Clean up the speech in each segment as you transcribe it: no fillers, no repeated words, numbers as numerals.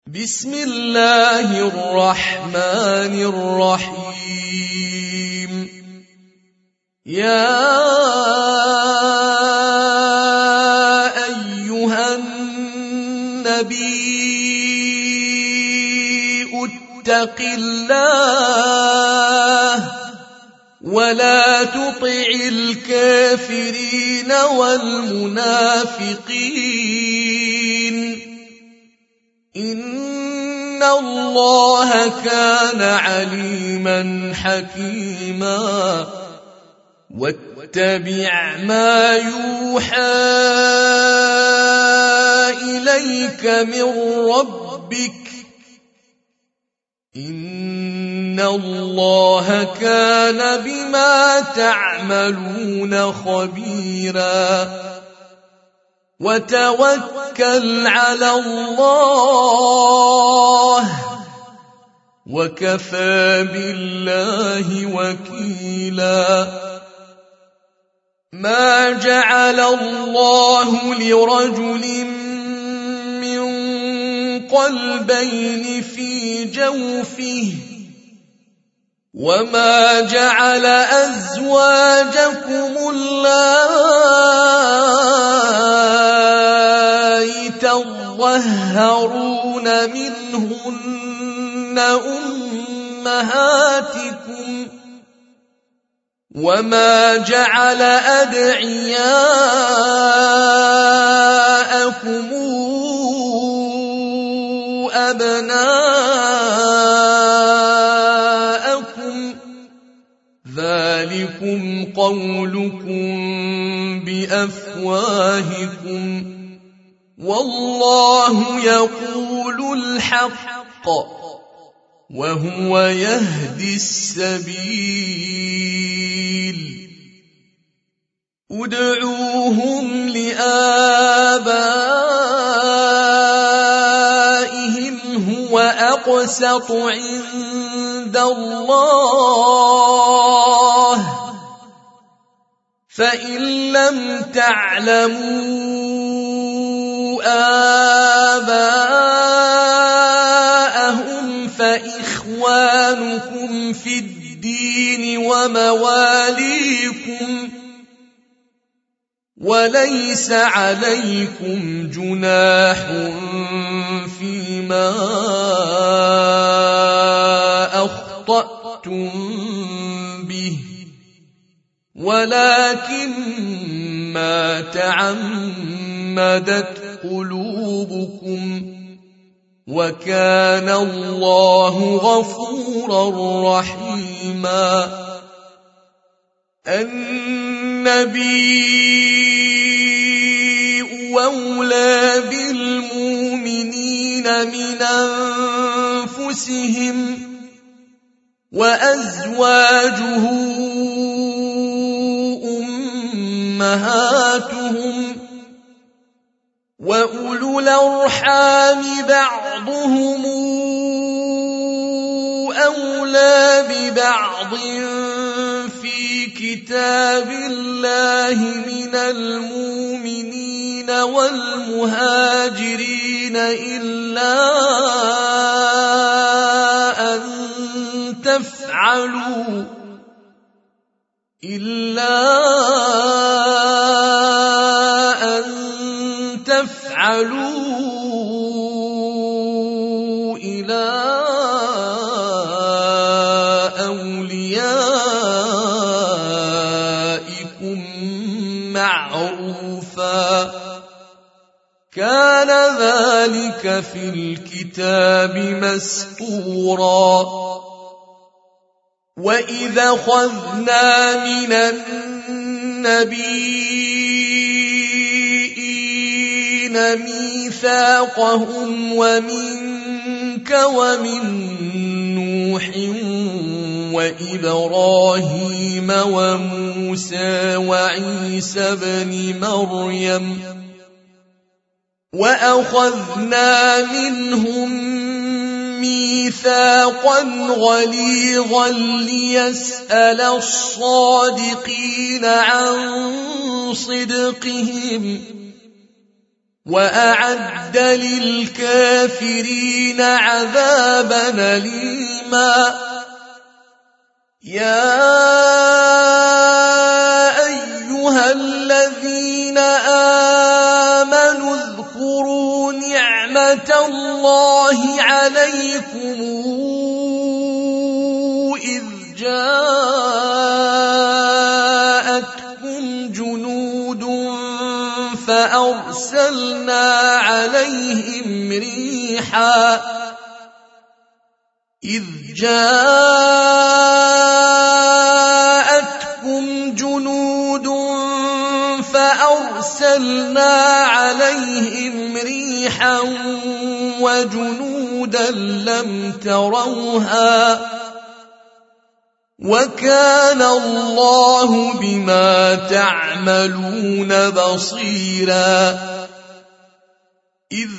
بسم الله الرحمن الرحيم. يا أيها النبي اتق الله ولا تطع الكافرين والمنافقين إن الله كان عليما حكيما. واتبع ما يوحى إليك من ربك إن الله كان بما تعملون خبيرا. وتوكل على الله وكفى بالله وكيلا. ما جعل الله لرجل من قلبين في جوفه وما جعل أزواجكم اللائي تظهرون منهن أمهاتكم وما جعل أدعياءكم أبناءكم ذلكم قولكم بأفواهكم والله يقول الحق وهو يهدي السبيل. ادعوهم لآبائهم هو أقسط عند الله فإن لم تعلموا آباءهم فإخوانكم في الدين ومواليكم وليس عليكم جناح فيما أخطأتم به ولكن ما تعمدت قلوبكم وكان الله غفورا رحيما. النبي أولى بالمؤمنين من أنفسهم وأزواجه أمهاتهم وأولو الأرحام بعضهم أولى ببعض في كتاب الله من المؤمنين والمهاجرين إلا أن تفعلوا إلى أوليائكم معروفا كان ذلك في الكتاب مسطورا. وإذا أخذنا من النبيين ميثاقهم ومنك ومن نوح وإبراهيم وموسى وعيسى بن مريم وأخذنا منهم ميثاقا غليظا ليسأل الصادقين عن صدقهم وأعد للكافرين عذابا أليما يا أيها الذين آمنوا اذكروا نعمة الله عليكم إذ جاءتكم جنود فأرسلنا عليهم ريحا وجنودا لم تروها وكان الله بما تعملون بصيرا إذ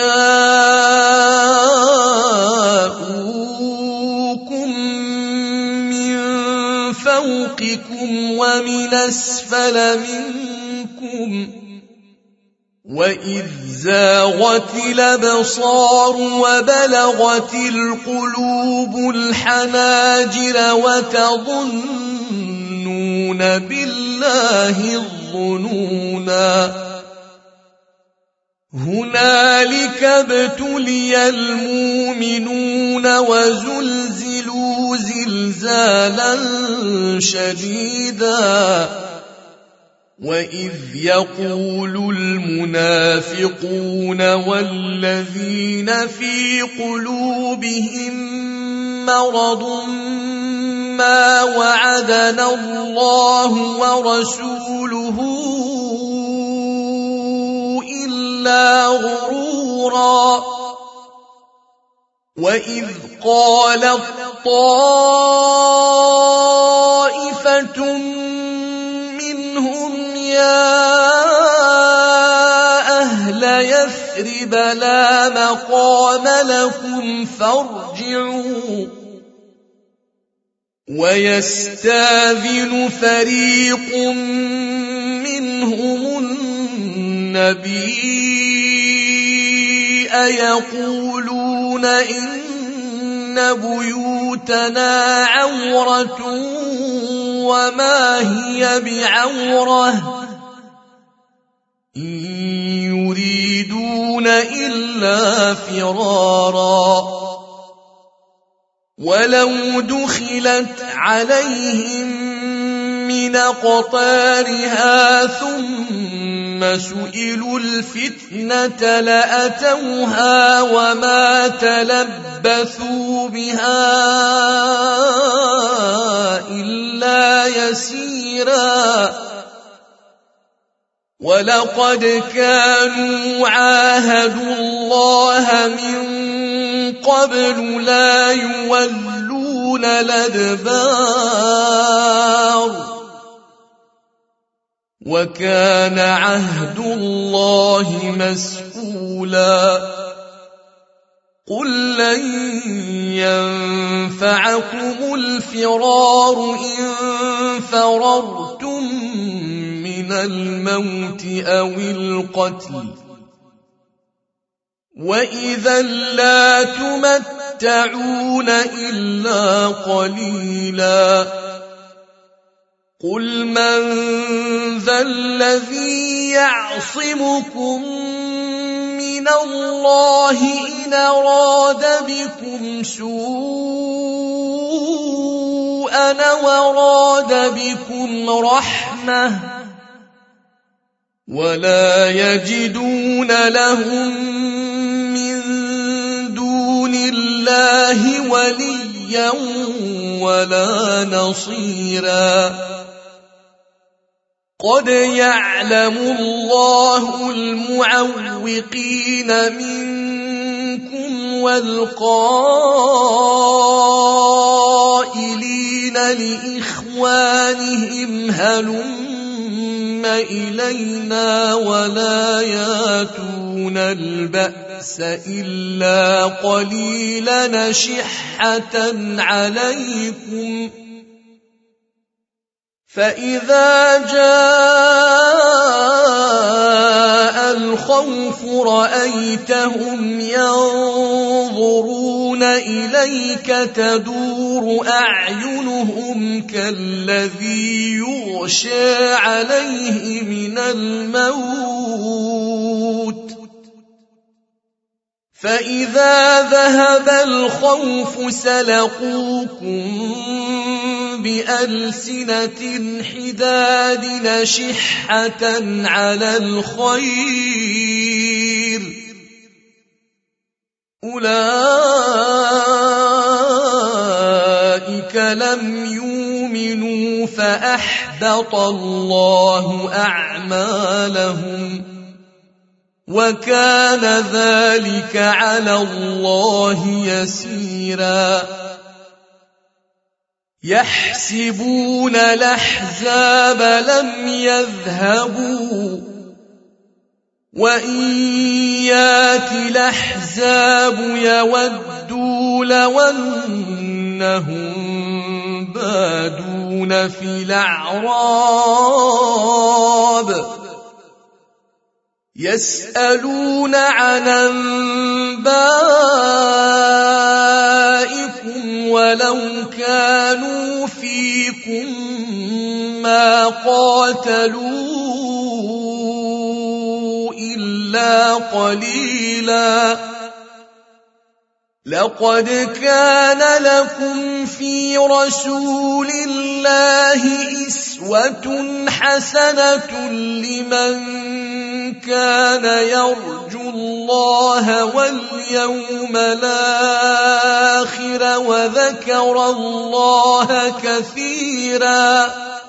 جاءوكم من فوقكم ومن أسفل منكم وإذ زاغت الأبصار وبلغت القلوب الحناجر وتظنون بالله الظنونا هنالك ابتلي المؤمنون وزلزلوا زلزالا شديدا وإذ يقول المنافقون والذين في قلوبهم مرض ما وعدنا الله ورسوله إلا غرورا وإذ قالت طائفة منهم يا أهل يثرب لا مقام لكم فارجعوا ويستاذن فريق منهم النبي يقولون إن بيوتنا عورة وما هي بعورة إن يريدون إلا فرارا ولو دخلت عليهم من أقطارها ثم سئلوا الفتنة لأتوها وما تلبثوا بها إلا يسيرا ولقد كانوا عاهدوا الله من قبل لا يولون الأدبار وكان عهد الله مسؤولا قل لن ينفعكم الفرار إن فررتم من الموت أو القتل وإذا لا تمتعون إلا قليلا قل من ذا الذي يعصمكم من الله إن أراد بكم سوءا وراد بكم رحمة ولا يجدون لهم من دون الله وليا ولا نصيرا قد يعلم الله المعوقين منكم والقائلين لإخوانهم هلم إلينا ولا ياتون البأس إلا قليلا شحة عليكم فإذا جاء الخوف رأيتهم ينظرون إليك تدور أعينهم كالذي يغشى عليه من الموت فإذا ذهب الخوف سلقوكم بألسنة حداد نشحة على الخير أولئك لم يؤمنوا فأحبط الله أعمالهم وكان ذلك على الله يسيرا يحسبون الأحزاب لم يذهبوا وإن يات الأحزاب يودوا لو أنهم بادون في الأعراب يسألون عن أنبائكم ولو كانوا فيكم ما قاتلوا إلا قليلا لقد كان لكم في رسول الله أسوة حسنة لمن كان يرجو الله واليوم الآخر وذكر الله كثيرا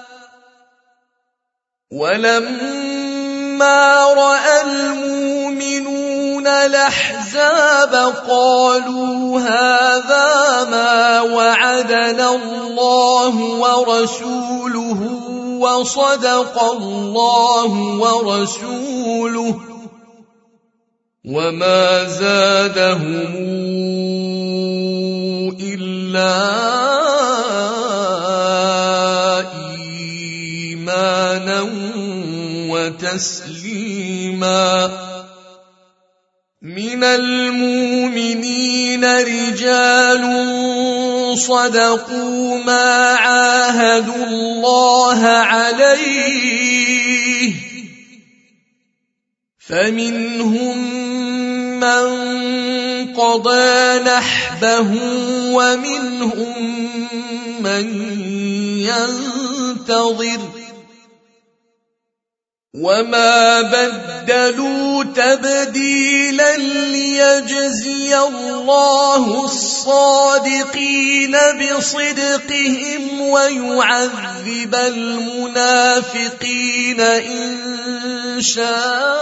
ولما رأى المؤمنون الأحزاب قالوا هذا ما وعدنا الله ورسوله وصدق الله ورسوله وما زادهم إلا إيمانا وتسليما من المؤمنين رجال صدقوا ما عاهدوا الله عليه فمنهم من قضى نحبه ومنهم من ينتظر وما بدلوا تبديلا ليجزي الله الصادقين بصدقهم ويعذب المنافقين إن شاء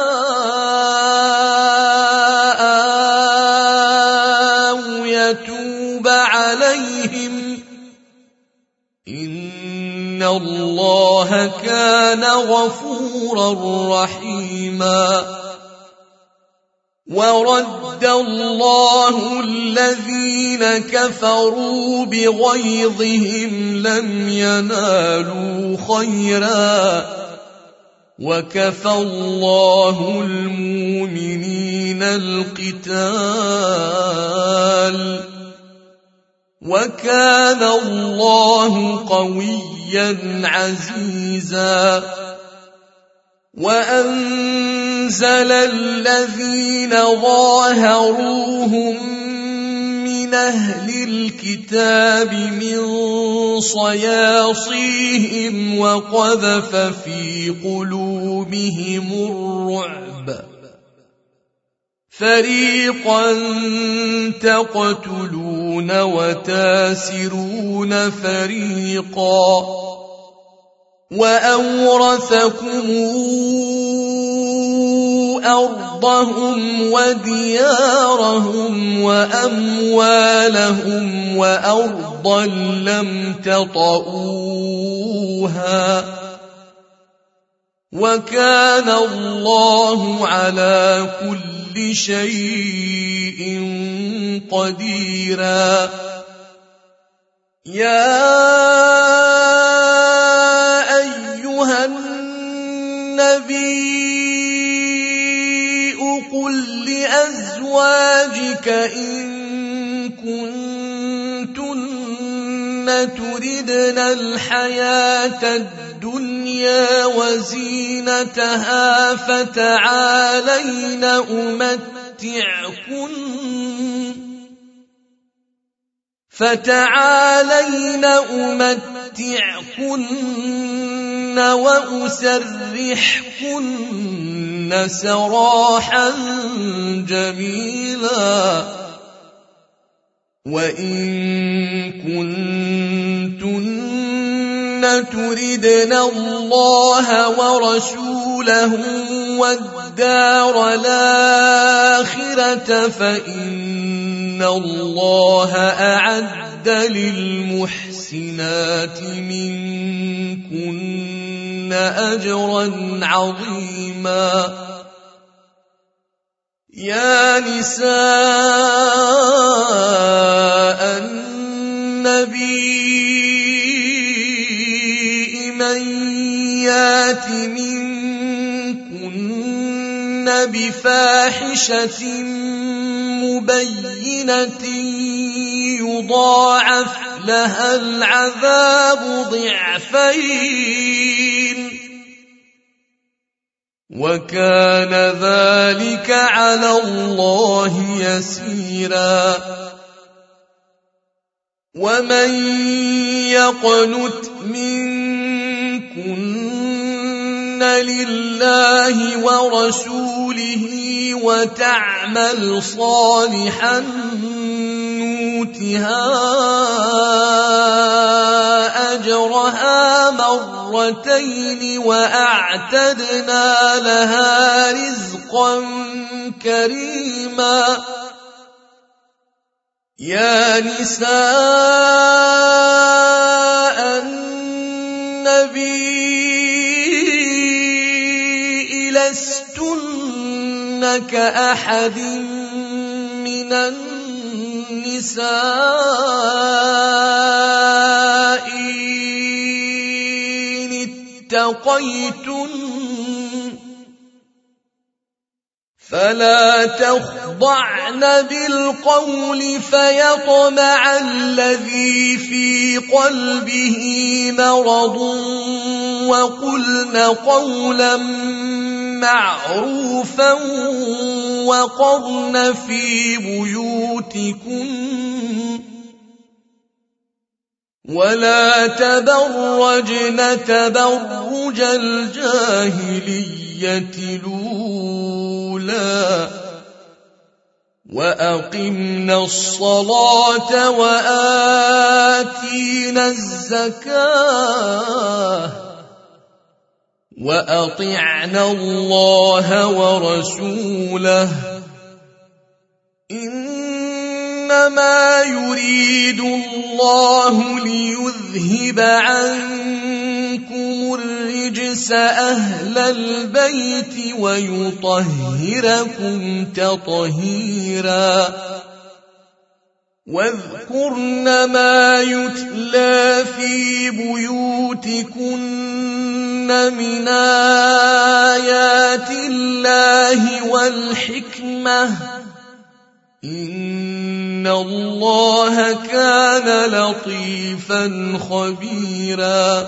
أو يتوب عليهم إن الله كان غفورا رحيما ورد الله الذين كفروا بغيظهم لم ينالوا خيرا وكفى الله المؤمنين القتال وكان الله قويا عزيزا وأنزل الذين ظاهروهم من أهل الكتاب من صياصيهم وقذف في قلوبهم الرعب فريقا تقتلون وتاسرون فريقا وأورثكم أرضهم وديارهم وأموالهم وأرضا لم تطئوها وكان الله على كل شيء قديرا يا أزواجك إن كنتن تردن الحياة الدنيا وزينتها فتعالين أمتعكن وأسرحكن سراحا جميلا وإن كنتن تردن الله ورسوله والدار الآخرة فإن الله أعد للمحسنات منكن أجرا عظيما يا نساء النبي من يات منكن بفاحشة مبينة يضاعف لها العذاب ضعفين وكان ذلك على الله يسيرا ومن يقنت منكن لله ورسوله وتعمل صالحا نؤتها أجرها مرتين وأعتدنا لها رزقا كريما يا نساء النبي لستن كأحد من النساء إن اتقيتن فلا تخضعن بالقول فيطمع الذي في قلبه مرض وقلن قولا معروفا وقرن في بيوتكن ولا تبرجن تبرج الجاهلية الأولى وأقمنا الصلاة وآتينا الزكاة وأطعنا الله ورسوله إنما يريد الله ليذهب عنكم الرجس أهل البيت ويطهركم تطهيرا واذكرن ما يتلى في بيوتكن من آيات الله والحكمة إن الله كان لطيفا خبيرا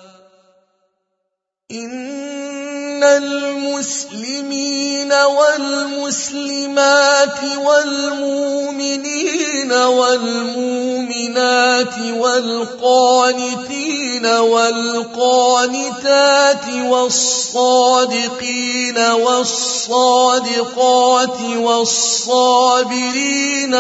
إن المسلمين والمسلمات والمؤمنين والمؤمنات والقانتين والقانتات والصادقين والصادقات والصابرين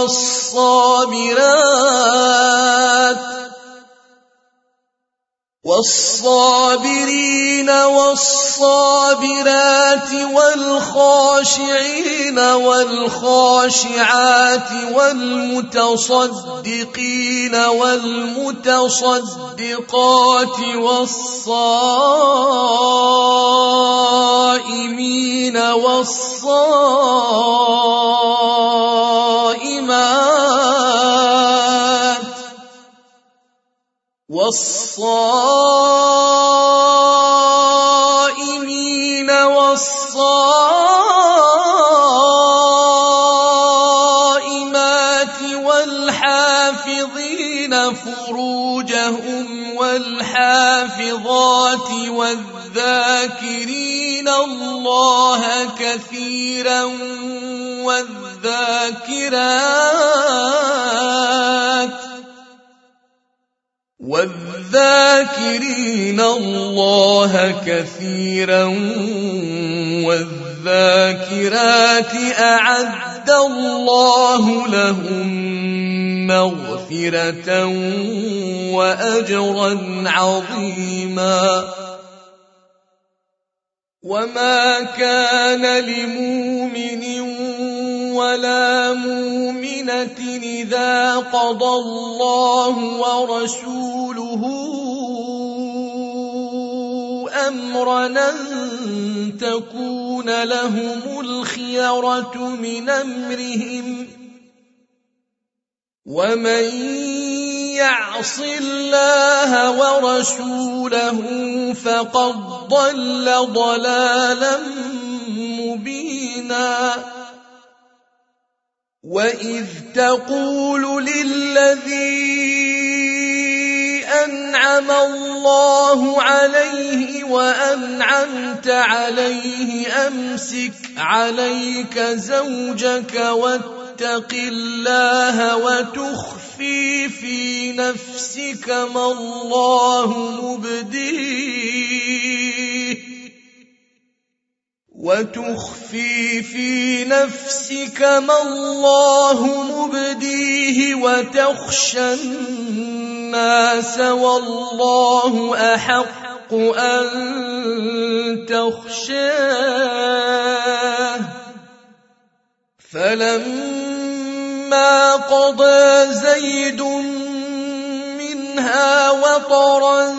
والصابرات والخاشعين والخاشعات والمتصدقين والمتصدقات والصائمين والصائمات والصائمين والصائمات والحافظين فروجهم والحافظات والذاكرين الله كثيرا والذاكرين الله كثيرا والذاكرات أعد الله لهم مغفرة وأجرا عظيما. وما كان لمؤمن ولا مؤمنة إذا قضى الله ورسوله أمرا أن تكون لهم الخيرة من أمرهم ومن يعص الله ورسوله فقد ضل ضلالا مبينا. وإذ تقول للذي أنعم الله عليه وأنعمت عليه أمسك عليك زوجك واتق الله وتخفي في نفسك ما الله مبديه وتخشى الناس والله أحق أن تخشاه. فلما قضى زيد منها وطرا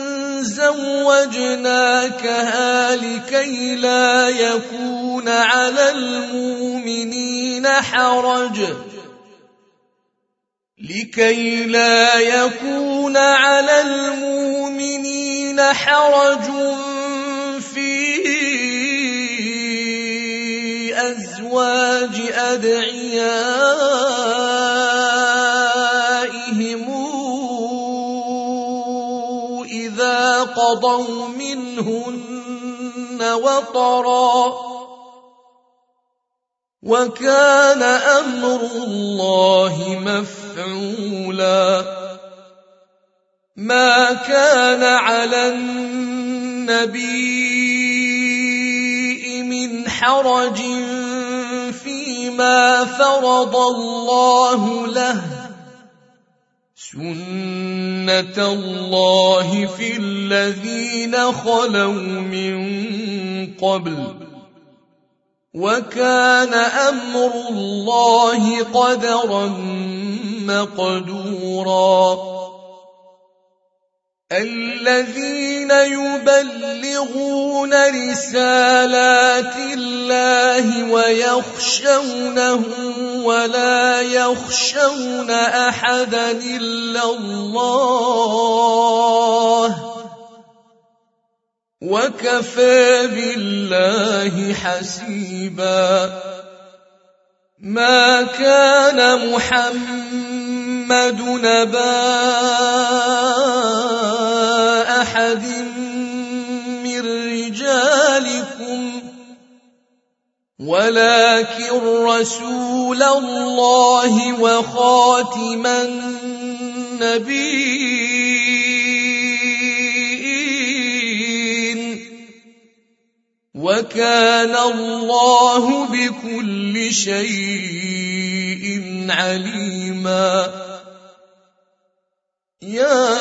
زوجناكها لكي لا يكون على المؤمنين حرج في أزواج أدعيائهم إذا قضوا منهن وطرا وكان أمر الله مفعولا. ما كان على النبي من حرج فيما فرض الله له سنة الله في الذين خلوا من قبل وكان أمر الله قدرا مقدورا. الذين يبلغون رسالات الله ويخشونه ولا يخشون أحدا إلا الله وكفى بالله حسيبا. ما كان محمد نبا أحد من رجالكم ولكن رسول الله وخاتم النبيين وكان الله بكل شيء عليما. يا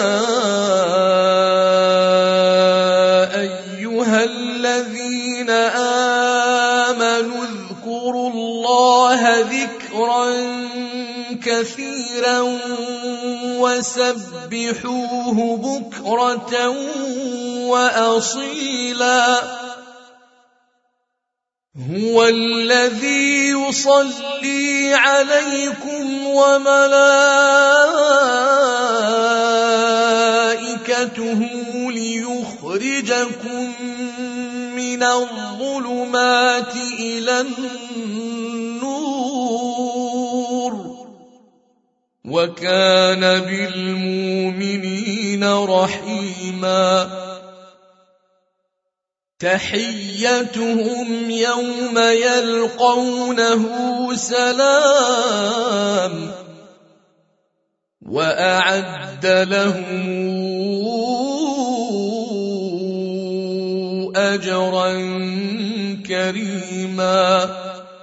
أيها الذين آمنوا اذكروا الله ذكرا كثيرا وسبحوه بكرة وأصيلا. هو الذي يصلي عليكم وملائكته ليخرجكم من الظلمات إلى النور وكان بالمؤمنين رحيما تحيتهم يوم يلقونه سلام وأعد لهم أجرا كريما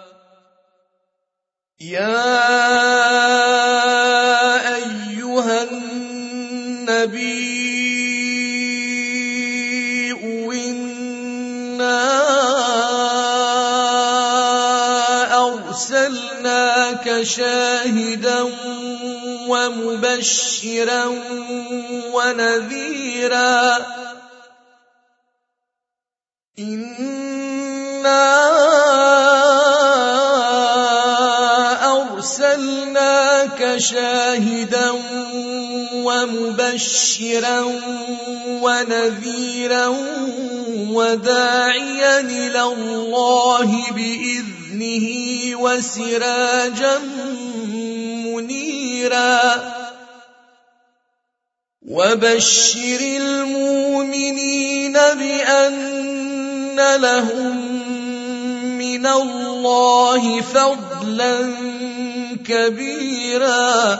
يا أيها النبي أرسلناك شاهدا ومبشرا ونذيرا إنا أرسلناك شاهدا ومبشرا ونذيرا وداعيا إلى الله بإذنه وسراجا منيرا وبشر المؤمنين بأن لهم من الله فضلا كبيرا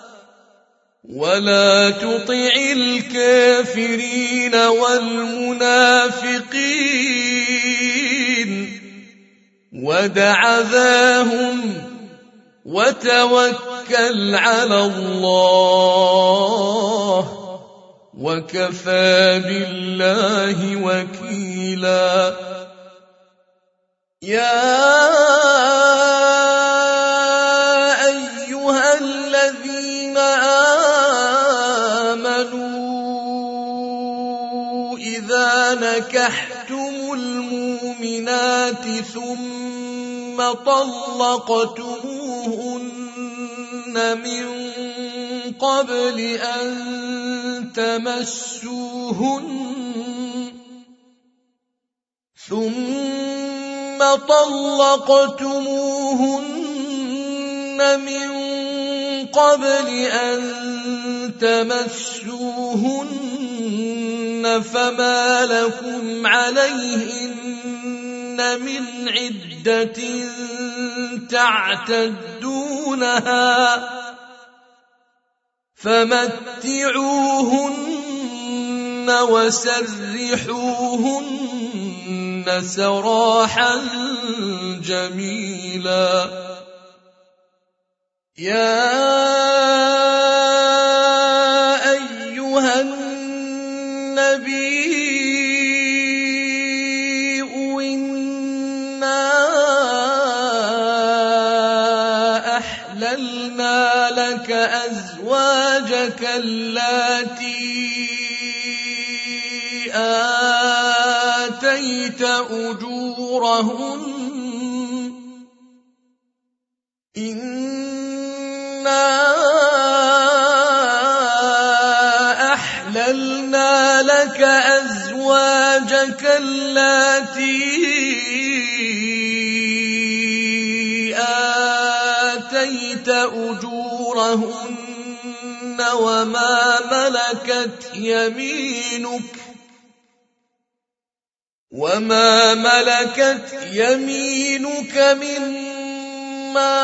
ولا تطع الكافرين والمنافقين ودع ذاهم وتوكل على الله وكفى بالله وكيلا يا أيها الذين آمنوا إذا نكحتم المؤمنات ثم طلقتموهن من قبل أن تمسوهن فما لكم عليهن من عدة تعتدونها فمتعوهن وسرحوهن سراحا جميلا يا أيها النبي إنا أحللنا لك أزواجك اللاتي آتيت أجورهن إنا أحللنا لك أزواجك اللاتي آتيت أجورهن وما ملكت يمينك مما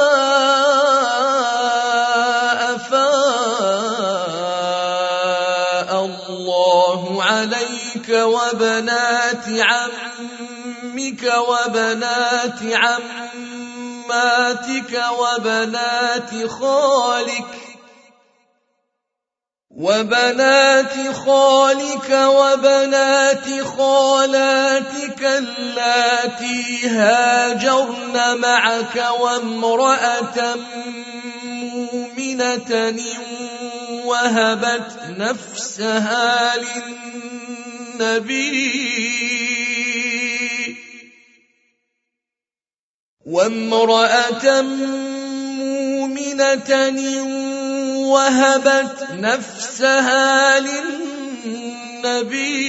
أفاء الله عليك وبنات عمك وبنات عماتك وبنات خالك وبنات خالاتك اللاتي هاجرن معك وامرأة مؤمنة وهبت نفسها للنبي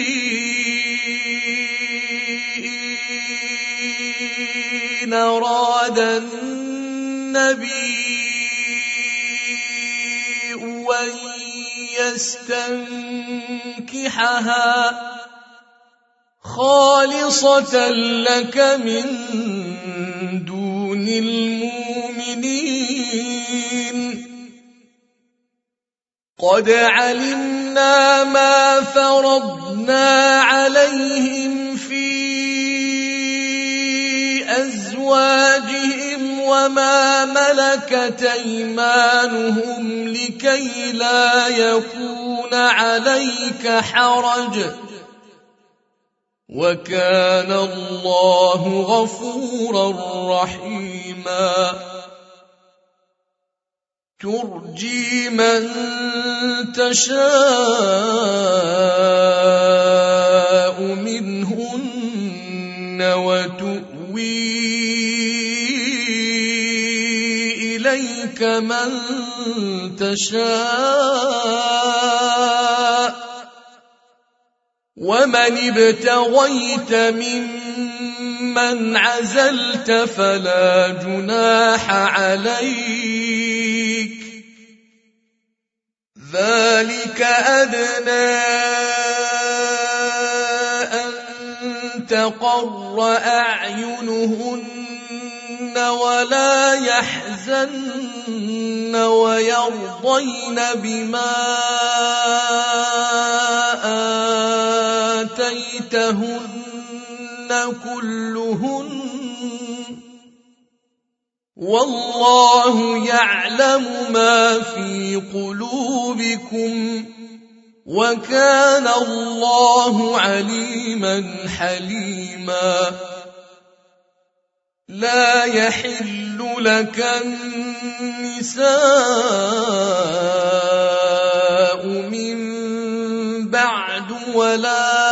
إن أراد النبي أن يستنكحها خالصة لك من دون المؤمنين قد علمنا ما فرضنا عليهم في أزواجهم وما ملكت أيمانهم لكي لا يكون عليك حرج وكان الله غفورا رحيما ترجي من تشاء منهن وتؤوي إليك من تشاء ومن ابتغيت ممن عزلت فلا جناح عليك ذلك أدنى أن تقر أعينهن ولا يحزن ويرضين بما آتيتهن كلهن والله يعلم ما في قلوبكم وكان الله عليما حليما لا يحل لك النساء من بعد ولا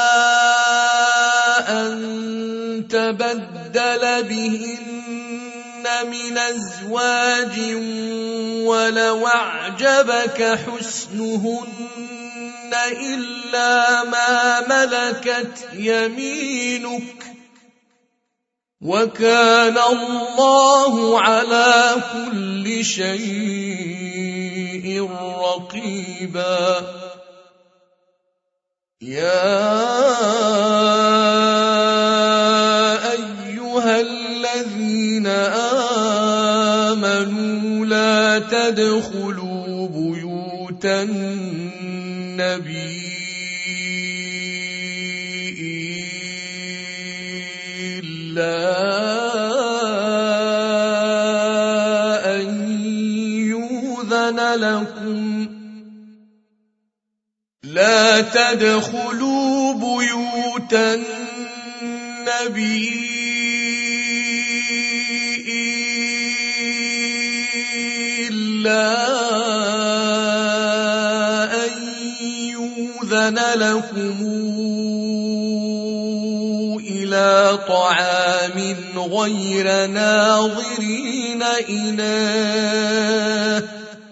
أن تبدل بهن من أزواج ولو أعجبك حسنهن إلا ما ملكت يمينك وكان الله على كل شيء رقيبا يا أيها الذين آمنوا لا تدخلوا بيوت النبي إلا أن يؤذن لكم لا تدخلوا بيوت النبي إلا أن يؤذن لكم إلى طعام غير ناظرين إناه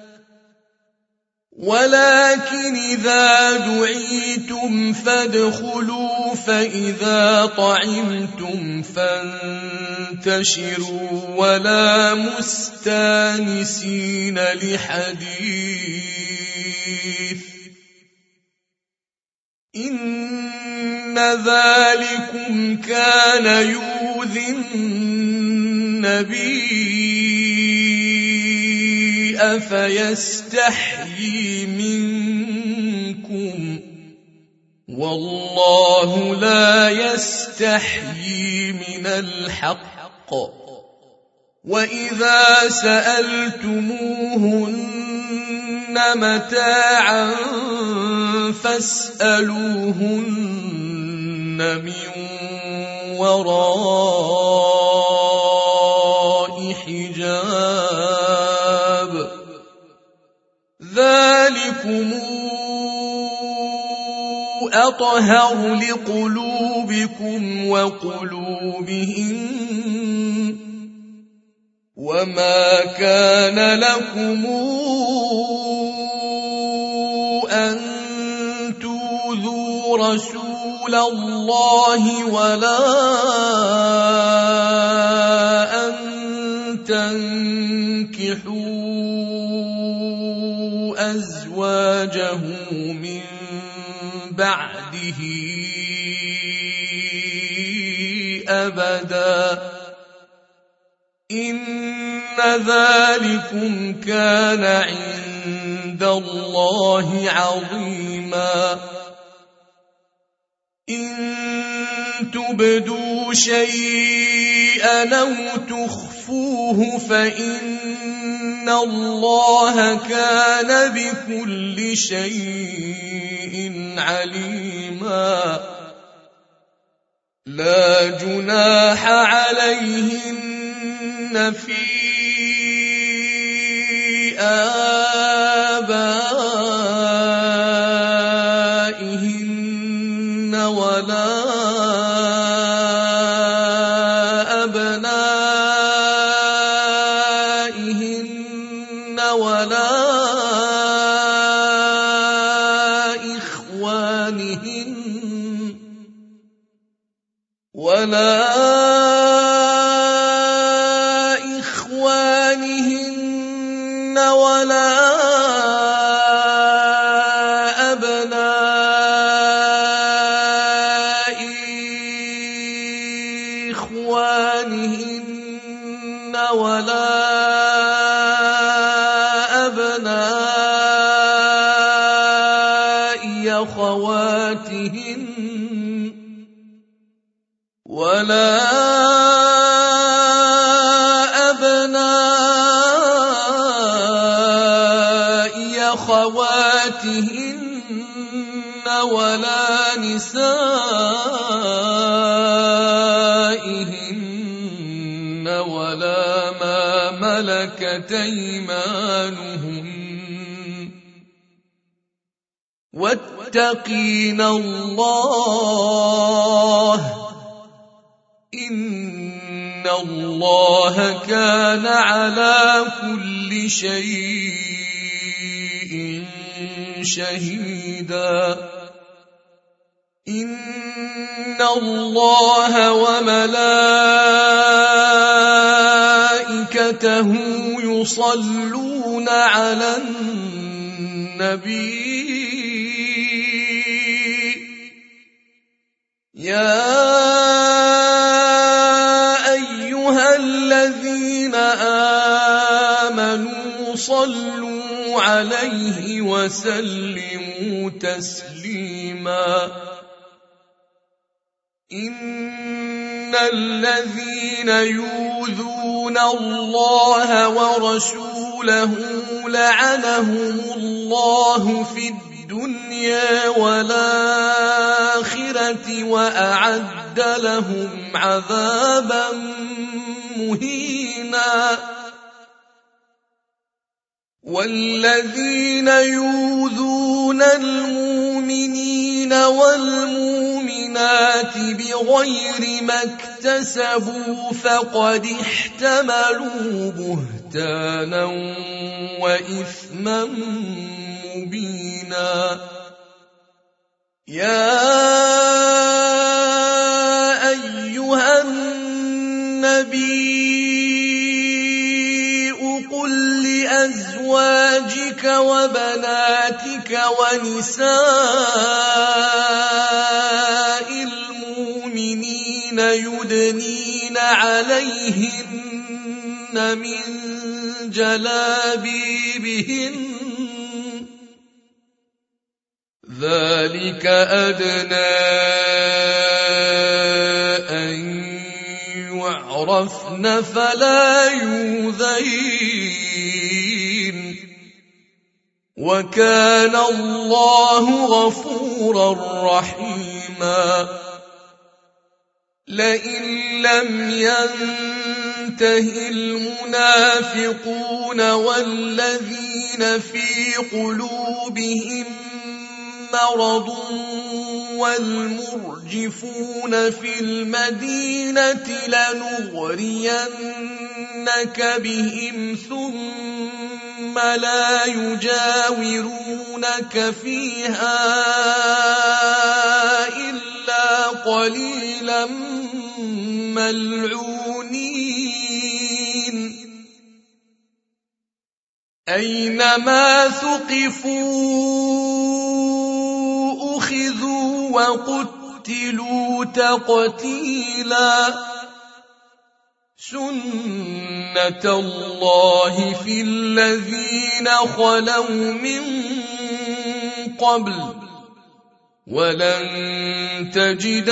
ولكن إذا دعيتم فادخلوا فإذا طعمتم فانتشروا ولا مستانسين لحديث إن ذلكم كان يؤذي النبي فيستحيي منكم والله لا يستحيي من الحق وإذا سألتموهن متاعا فاسألوهن من وراء حجاب ذلكم أطهر لقلوبكم وقلوبهم وما كان لكم أن تؤذوا رسول الله ولا أن تنكحوا أزواجه من بعده أبدا إن ذلكم كان عند الله عظيما إن تبدوا شيئا أو تخفوه فإن الله كان بكل شيء عليما لا جناح عليهن في آبائهن ولا أبنائهن ولا إخوانهن ولا أبناء إخوانهن ولا أبناء أخواتهن ولا أبناء أخواتهن ولا نسائهن ولا ما ملكت أيمانهن واتقين الله إن الله كان على كل شيء شهيدا إن الله وملائكته يصلون على النبي يا أيها الذين آمنوا صلوا عليه وسلموا تسليما إن الذين يؤذون الله ورسوله لعنهم الله في الدنيا والآخرة وأعد لهم عذابا مهينا والذين يؤذون المؤمنين والمؤمنات بغير ما اكتسبوا فقد احتملوا بهتانا وإثما مبينا يا أيها النبي قل لأزواجك وبناتك ونساء المؤمنين يدنين عليهن من جلابيبهن ذلك أدنى أن يعرفن فلا يؤذين وكان الله غفورا رحيما لئن لم ينته المنافقون والذين في قلوبهم مرض والمرجفون في المدينة لنغرينك بهم ثم لا يجاورونك فيها إلا قليلا ملعونين أينما ثقفوا أخذوا وقتلوا تقتيلا سنة الله في الذين خلوا من قبل ولن تجد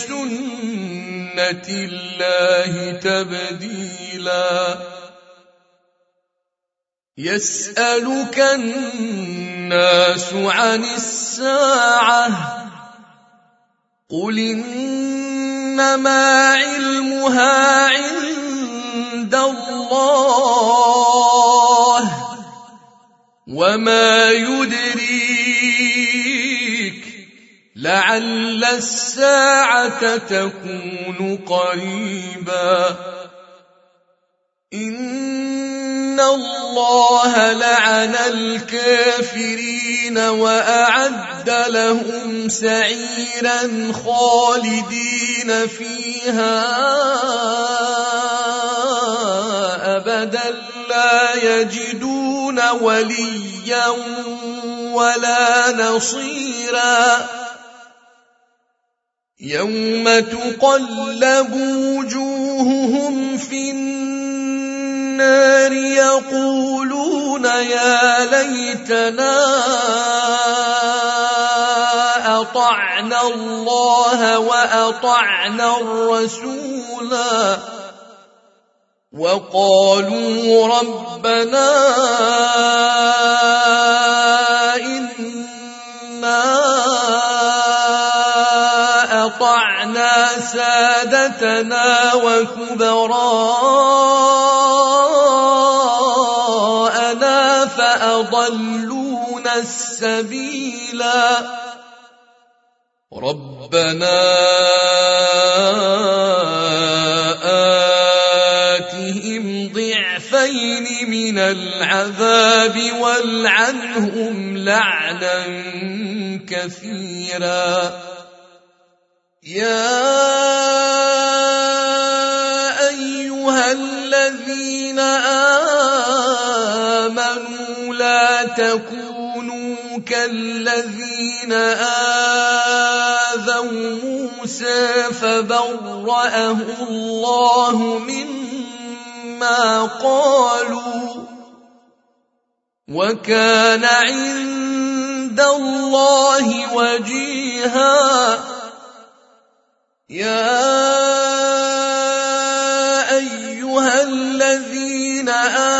لسنة الله تبديلا يسألك الناس عن الساعة قل إنما علمها عند الله وما يدريك لعل الساعة تكون قريبا إن الله لعن الكافرين وأعد لهم سعيرا خالدين فيها أبدا لا يجدون وليا ولا نصيرا يوم تقلب وجوههم في النار يقولون يا ليتنا أطعنا الله وأطعنا الرسولا وقالوا ربنا إنا أطعنا سادتنا وكبراءنا فأضلونا السبيلا ربنا آتهم ضعفين من العذاب والعنهم لعنا كثيرا يا أيها الذين آمنوا لا تكونوا كالذين آذوا موسى فبرأه الله مما قالوا وكان عند الله وجيها يا أيها الذين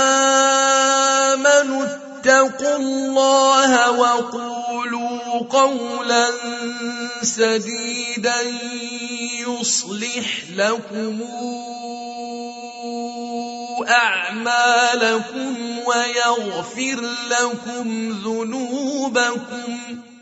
آمنوا اتقوا الله وقولوا قولا سديدا يصلح لكم أعمالكم ويغفر لكم ذنوبكم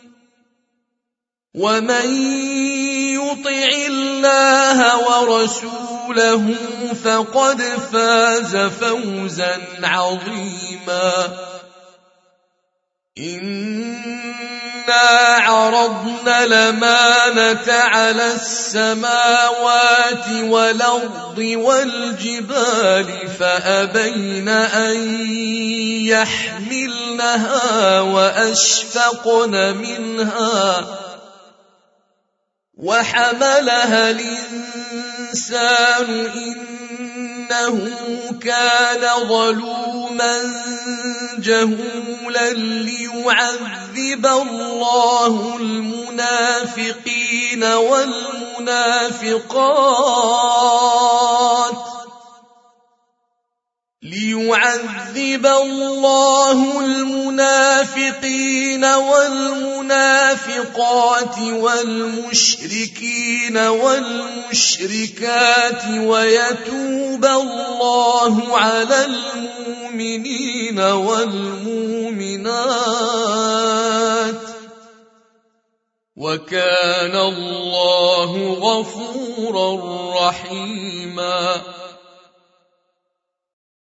ومن يطع الله ورسوله فقد فاز فوزا عظيما إنا عرضنا الأمانة على السماوات والأرض والجبال فأبين أن يحملنها وأشفقن منها وحملها الإنسان إنه كان ظلوما جهولا ليعذب الله المنافقين والمنافقات والمشركين والمشركات ويتوب الله على المؤمنين والمؤمنات وكان الله غفورا رحيما